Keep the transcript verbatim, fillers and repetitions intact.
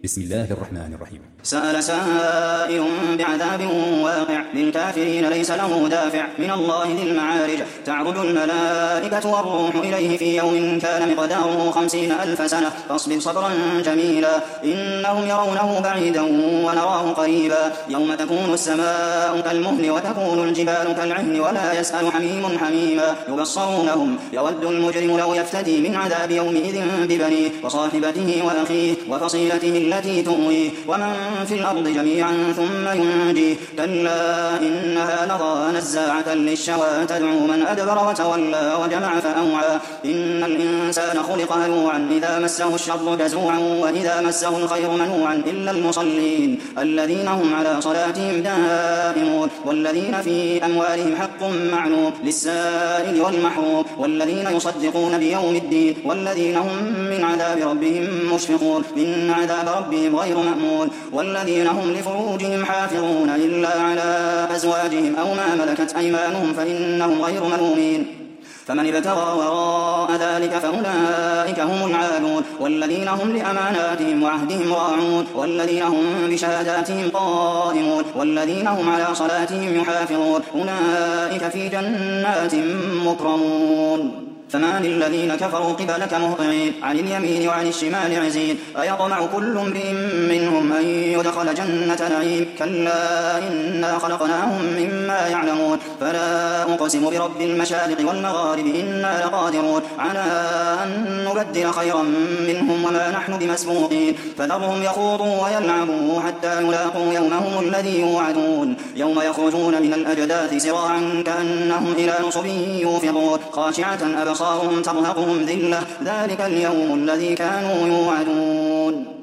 بسم الله الرحمن الرحيم. سأل سائل بعذاب واقع للكافرين ليس له دافع من الله ذي المعارج تعرج الملائكة والروح إليه في يوم كان مقداره خمسين ألف سنة فاصبر صبرا جميلا إنهم يرونه بعيدا ونراه قريبا يوم تكون السماء كالمهل وتكون الجبال كالعهن ولا يسأل حميم حميما يبصرونهم يود المجرم لو يفتدي من عذاب يومئذ ببنيه وصاحبته وأخيه وفصيلته التي تؤويه ومن في الأرض جميعا ثم ينجيه كلا إنها لظى نزاعة للشوى تدعو من أدبر وتولى وجمع فأوعى إن الإنسان خلق هلوعا إذا مسه الشر جزوعا وإذا مسه الخير منوعا إلا المصلين الذين هم على صلاتهم دائمون والذين في أموالهم حق معلوم للسائل والمحروم والذين يصدقون بيوم الدين والذين هم من عذاب ربهم مشفقون إن عذاب ربهم غير مأمون والذين هم لفروجهم حافظون إلا على أزواجهم أو ما ملكت أيمانهم فإنهم غير ملومين فمن ابتغى وراء ذلك فأولئك هم العادون والذين هم لأماناتهم وعهدهم راعون والذين هم بشهاداتهم قائمون والذين هم على صلاتهم يحافظون أولئك في جنات مكرمون فما للذين كفروا قبلك مهطعين عن اليمين وعن الشمال عزين أيطمع كل امرئ منهم أن يدخل جنة نعيم كلا إنا خلقناهم مما يعلمون فلا أقسم برب المشارق والمغارب إنا لقادرون على أن نبدل خيرا منهم وما نحن بمسبوقين فذرهم يخوضوا ويلعبوا حتى يلاقوا يومهم الذي يوعدون يوم يخرجون من الأجداث سراعا كأنهم إلى نصب يوفضون خاشعة أبصارهم ترهقهم ذلة ذلك اليوم الذي كانوا يوعدون